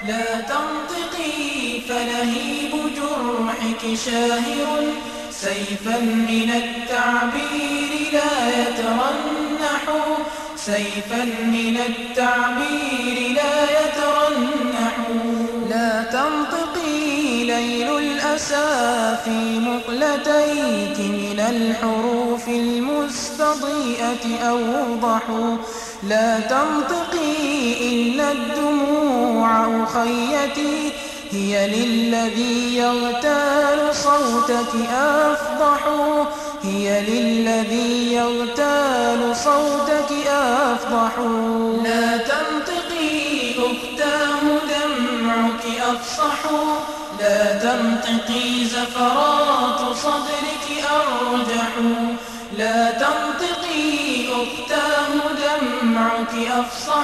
لا تنطقي فلهيب جرحك شاهر سيفا من التعبير لا يترنح سيفا من التعبير لا يترنح لا تنطقي ليل الأسى في مقلتيك من الحروف المستضيئة أوضح لا تنطقي إن الدموع أخيتي هي للذي يغتال صوتك أفضح هي للذي يغتال صوتك أفضح لا تنطقي أختاه دمعك أفصح لا تنطقي زفرات صدرك أرجح لا تنطقي أختاه دمعك أفصح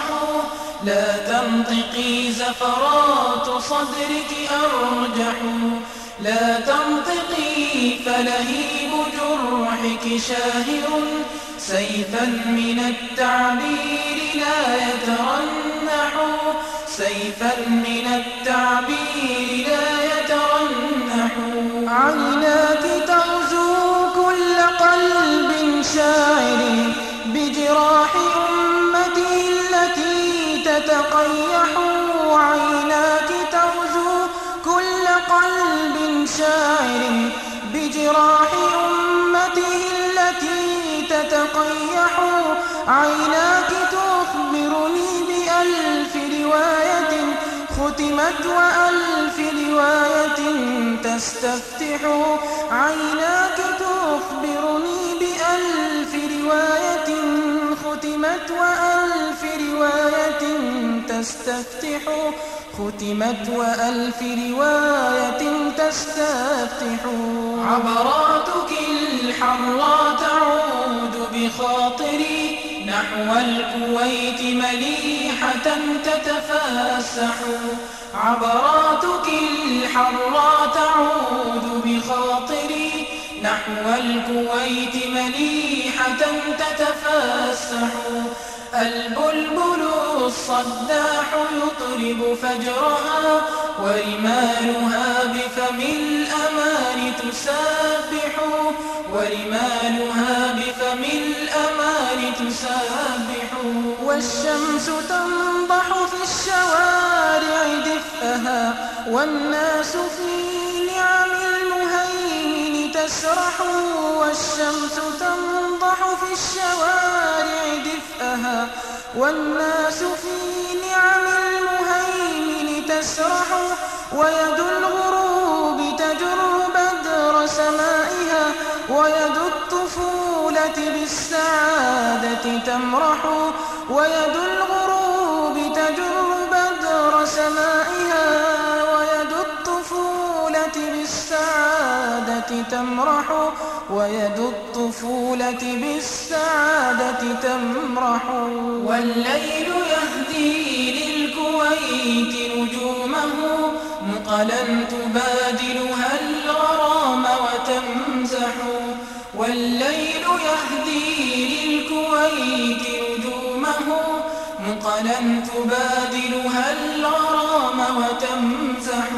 لا تنطقي زفرات صدرك أرجح لا تنطقي فلهيب جرحك شاهر سيفا من التعبير لا يترنح سيفا من التعبير لا يترنح عيناك تغزو كل قلب شاعر بجراح أمته التي تتقيح عيناك تغزو كل قلب شاعر بجراح أمته التي تتقيح عيناك تخبرني بألف رواية ختمت وألف رواية تستفتح عيناك تخبرني بألف رواية ختمت وألف رواية تستفتح ختمت وألف رواية تستفتح عبراتك الحرى تعود بخاطري نحو الكويت مليحة تتفسح عبراتك الحرى تعود بخاطري نحو الكويت مليحة تتفسح البلبل الصداح يطرب فجرها ورمالها بفم الأمان تسبح ورمالها بفم الأمان تسبح والشمس تنضح في الشوارع دفئها والناس في نعم المهيمن تسرح والشمس تنضح في الشوارع دفئها والناس في نعم المهيمن تسرح ويد الغروب تجر بدر سمائها ويد الطفولة بالسعادة تمرح ويد الغروب تجر بدر سمائها ويد الطفولة بالسعادة تمرح ويد الطفولة بالسعادة تمرح والليل يهدي للكويت نجومه مقلا تبادلها الغرام وتمزح والليل يهدي للكويت نجومه مقلا تبادلها الغرام وتمزح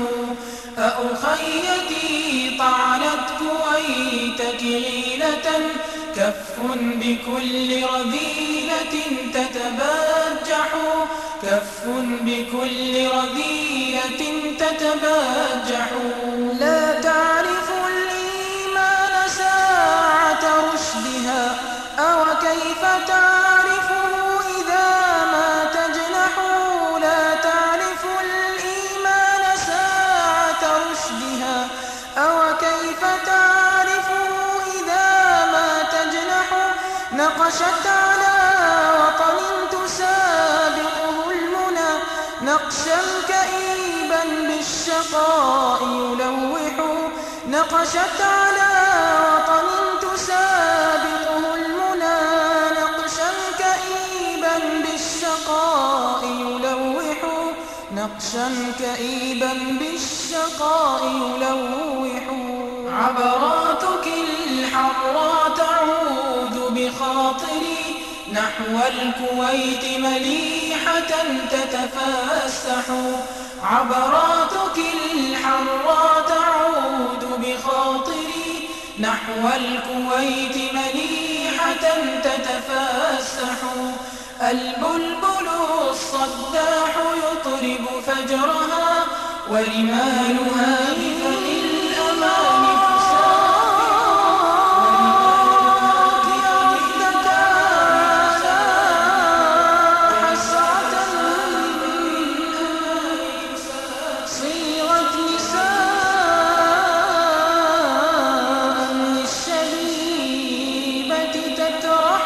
أأخيتي طعنت كويتك غيلة كف بكل رذيلة تتبجح كف بكل رذيلة تتبجح لا تعرف الإيمان ساعة رشدها أو كيف تعرفه إذا ما تجنح لا تعرف الإيمان ساعة رشدها أو كيف تعرفه إذا ما تجنح نقشت على وطن تسابقه المنى نقشا كئيبا بالشقاء يلوح نقشت على وطن تسابقه المنى نقشا كئيبا بالشقاء يلوح نقشا كئيبا بالشقاء يلوح عبراتك الحرى تعود بخاطري نحو الكويت مليحة تتفسح، عبراتك الحرى تعود بخاطري، نحو الكويت مليحة تتفسح. البلبل الصداح يطرب فجرها، ورمالها بفم الأمان صيرت نساء للشبيبة تترح،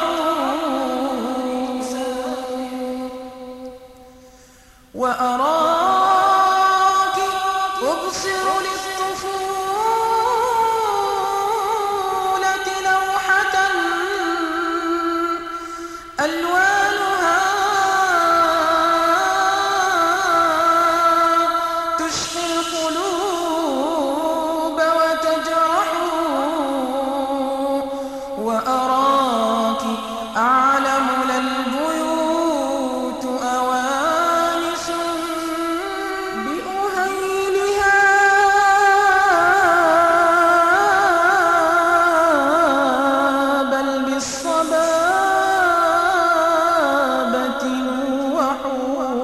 وأراك أبصر للطفولة لوحة ألوانها تشفي القلوب وتجرح، وأراك أعلم للبيوت أوانس بأهيلها، بل بالصبابة نوحوا،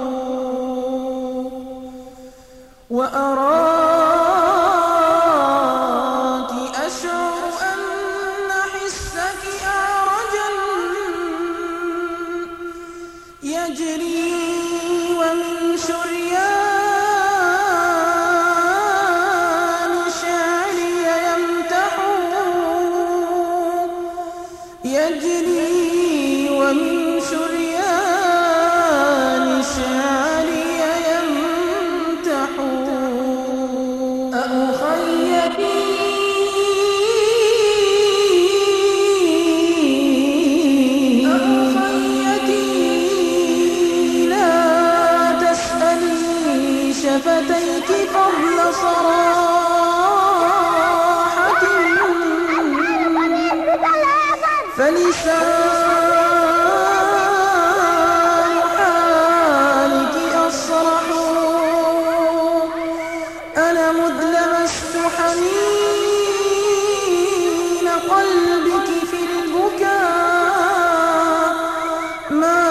وأراك أشعر أن حسك أعرجا يجري، ومن شريان شعري يمتح، يجري ومن شريان شعري يمتح. أخيتي لا تسألي شفتيك فضل صراحة، فلسان حالك أصرح. أنا مذ لمست حنين قلبك في البكاء، ما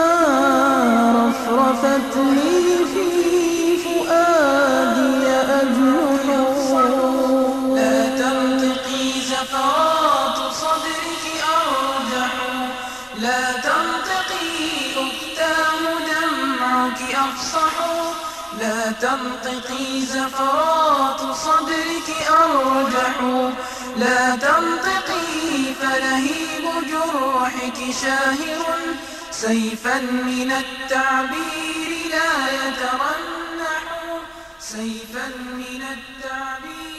رفرفتني في فؤادي أجنح. لا تنطقي زفرات صدرك أرجح، لا تنطقي أختاه دمعك أفصح، لا تنطقي زفرات صدرك أرجح، لا تنطقي فلهيب جرحك شاهر، سيفا من التعبير لا يترنح، سيفا من التعبير